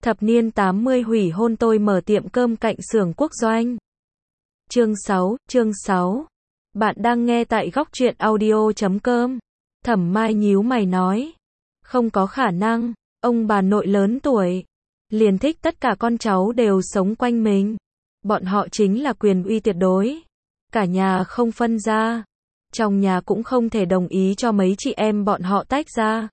Thập niên 80 hủy hôn tôi mở tiệm cơm cạnh xưởng quốc doanh. Chương 6. Bạn đang nghe tại góc truyện audio.com. Thẩm Mai nhíu mày nói. Không có khả năng, ông bà nội lớn tuổi. Liền thích tất cả con cháu đều sống quanh mình. Bọn họ chính là quyền uy tuyệt đối. Cả nhà không phân ra. Trong nhà cũng không thể đồng ý cho mấy chị em bọn họ tách ra.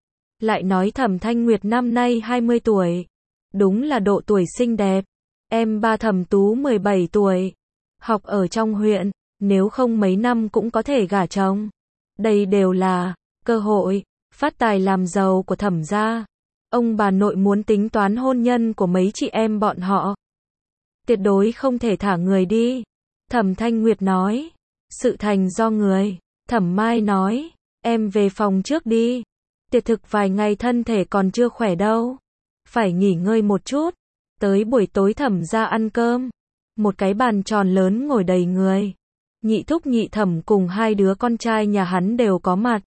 Lại nói Thẩm Thanh Nguyệt năm nay 20 tuổi. Đúng là độ tuổi xinh đẹp. Em ba Thẩm Tú 17 tuổi. Học ở trong huyện, nếu không mấy năm cũng có thể gả chồng. Đây đều là cơ hội, phát tài làm giàu của Thẩm gia. Ông bà nội muốn tính toán hôn nhân của mấy chị em bọn họ. Tuyệt đối không thể thả người đi. Thẩm Thanh Nguyệt nói. Sự thành do người. Thẩm Mai nói. Em về phòng trước đi. Tiệc thực vài ngày thân thể còn chưa khỏe đâu. Phải nghỉ ngơi một chút. Tới buổi tối Thẩm gia ăn cơm. Một cái bàn tròn lớn ngồi đầy người. Nhị thúc nhị thẩm cùng hai đứa con trai nhà hắn đều có mặt.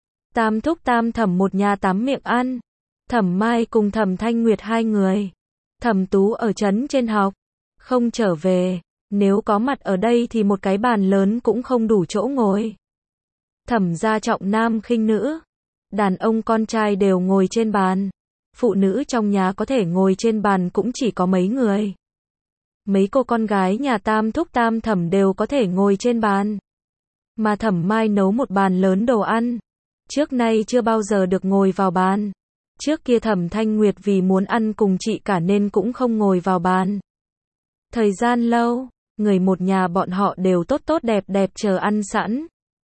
Tam thúc tam thẩm một nhà tám miệng ăn. Thẩm Mai cùng Thẩm Thanh Nguyệt hai người. Thẩm Tú ở trấn trên học. Không trở về. Nếu có mặt ở đây thì một cái bàn lớn cũng không đủ chỗ ngồi. Thẩm gia trọng nam khinh nữ. Đàn ông con trai đều ngồi trên bàn. Phụ nữ trong nhà có thể ngồi trên bàn cũng chỉ có mấy người. Mấy cô con gái nhà tam thúc tam thẩm đều có thể ngồi trên bàn. Mà Thẩm Mai nấu một bàn lớn đồ ăn. Trước nay chưa bao giờ được ngồi vào bàn. Trước kia Thẩm Thanh Nguyệt vì muốn ăn cùng chị cả nên cũng không ngồi vào bàn. Thời gian lâu, người một nhà bọn họ đều tốt tốt đẹp đẹp chờ ăn sẵn.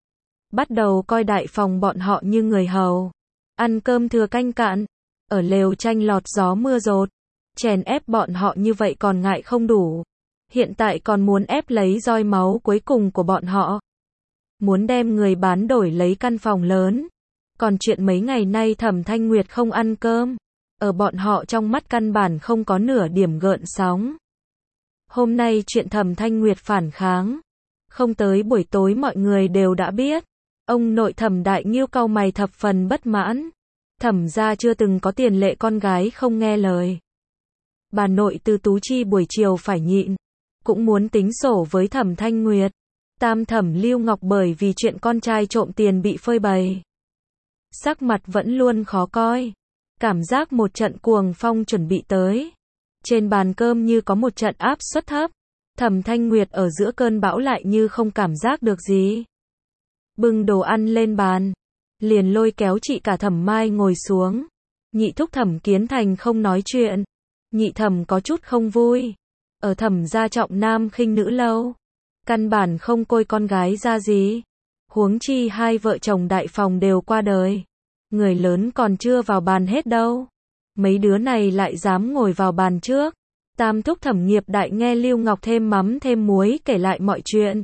Bắt đầu coi đại phòng bọn họ như người hầu. Ăn cơm thừa canh cạn. Ở lều tranh lọt gió mưa dột. Chèn ép bọn họ như vậy còn ngại không đủ. Hiện tại còn muốn ép lấy roi máu cuối cùng của bọn họ. Muốn đem người bán đổi lấy căn phòng lớn. Còn chuyện mấy ngày nay Thẩm Thanh Nguyệt không ăn cơm. Ở bọn họ trong mắt căn bản không có nửa điểm gợn sóng. Hôm nay chuyện Thẩm Thanh Nguyệt phản kháng. Không tới buổi tối mọi người đều đã biết. Ông nội Thẩm Đại Nghiêu cau mày thập phần bất mãn. Thẩm gia chưa từng có tiền lệ con gái không nghe lời. Bà nội Từ Tú Chi buổi chiều phải nhịn. Cũng muốn tính sổ với Thẩm Thanh Nguyệt. Tam thẩm Lưu Ngọc bởi vì chuyện con trai trộm tiền bị phơi bày. Sắc mặt vẫn luôn khó coi. Cảm giác một trận cuồng phong chuẩn bị tới. Trên bàn cơm như có một trận áp suất thấp. Thẩm Thanh Nguyệt ở giữa cơn bão lại như không cảm giác được gì. Bưng đồ ăn lên bàn. Liền lôi kéo chị cả Thẩm Mai ngồi xuống. Nhị thúc Thẩm Kiến Thành không nói chuyện. Nhị thẩm có chút không vui. Ở Thẩm gia trọng nam khinh nữ lâu. Căn bản không coi con gái ra gì. Huống chi hai vợ chồng đại phòng đều qua đời. Người lớn còn chưa vào bàn hết đâu. Mấy đứa này lại dám ngồi vào bàn trước. Tam thúc Thẩm Nghiệp Đại nghe Lưu Ngọc thêm mắm thêm muối kể lại mọi chuyện.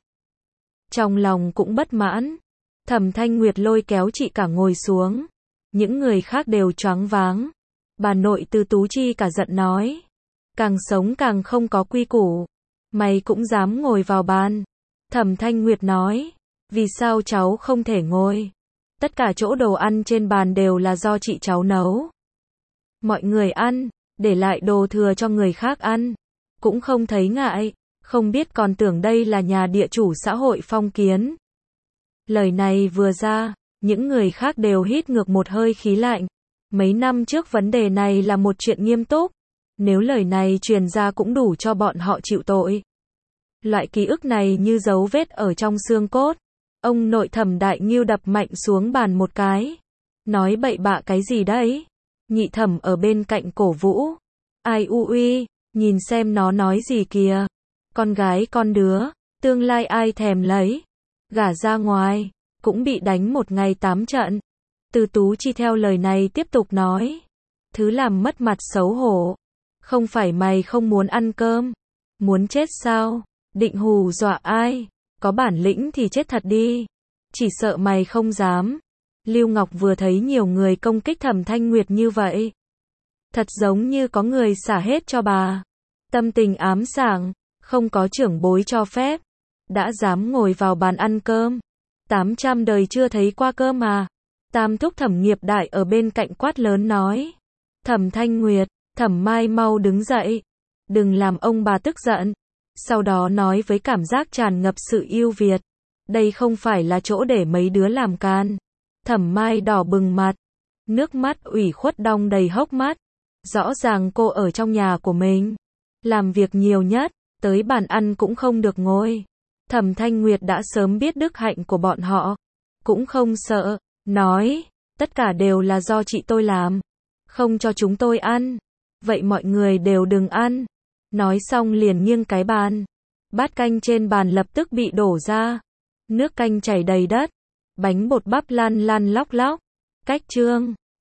Trong lòng cũng bất mãn. Thẩm Thanh Nguyệt lôi kéo chị cả ngồi xuống. Những người khác đều choáng váng. Bà nội Từ Tú Chi cả giận nói. Càng sống càng không có quy củ. Mày cũng dám ngồi vào bàn. Thẩm Thanh Nguyệt nói. Vì sao cháu không thể ngồi? Tất cả chỗ đồ ăn trên bàn đều là do chị cháu nấu. Mọi người ăn, để lại đồ thừa cho người khác ăn. Cũng không thấy ngại, không biết còn tưởng đây là nhà địa chủ xã hội phong kiến. Lời này vừa ra, những người khác đều hít ngược một hơi khí lạnh. Mấy năm trước vấn đề này là một chuyện nghiêm túc. Nếu lời này truyền ra cũng đủ cho bọn họ chịu tội. Loại ký ức này như dấu vết ở trong xương cốt. Ông nội Thẩm Đại Nghiêu đập mạnh xuống bàn một cái. Nói bậy bạ cái gì đấy? Nhị thẩm ở bên cạnh cổ vũ. Ai u uy, nhìn xem nó nói gì kìa. Con gái con đứa, tương lai ai thèm lấy. Gả ra ngoài, cũng bị đánh một ngày 8 trận. Từ Tú Chi theo lời này tiếp tục nói. Thứ làm mất mặt xấu hổ. Không phải mày không muốn ăn cơm. Muốn chết sao? Định hù dọa ai? Có bản lĩnh thì chết thật đi. Chỉ sợ mày không dám. Lưu Ngọc vừa thấy nhiều người công kích Thẩm Thanh Nguyệt như vậy. Thật giống như có người xả hết cho bà. Tâm tình ám sảng, không có trưởng bối cho phép. Đã dám ngồi vào bàn ăn cơm. 800 đời chưa thấy qua cơ mà. Tam thúc Thẩm Nghiệp Đại ở bên cạnh quát lớn nói. Thẩm Thanh Nguyệt, Thẩm Mai mau đứng dậy. Đừng làm ông bà tức giận. Sau đó nói với cảm giác tràn ngập sự yêu Việt. Đây không phải là chỗ để mấy đứa làm can. Thẩm Mai đỏ bừng mặt. Nước mắt ủy khuất đong đầy hốc mắt. Rõ ràng cô ở trong nhà của mình. Làm việc nhiều nhất. Tới bàn ăn cũng không được ngồi. Thẩm Thanh Nguyệt đã sớm biết đức hạnh của bọn họ. Cũng không sợ. Nói. Tất cả đều là do chị tôi làm. Không cho chúng tôi ăn. Vậy mọi người đều đừng ăn. Nói xong liền nghiêng cái bàn. Bát canh trên bàn lập tức bị đổ ra. Nước canh chảy đầy đất. Bánh bột bắp lăn lăn lóc lóc. Cách trương.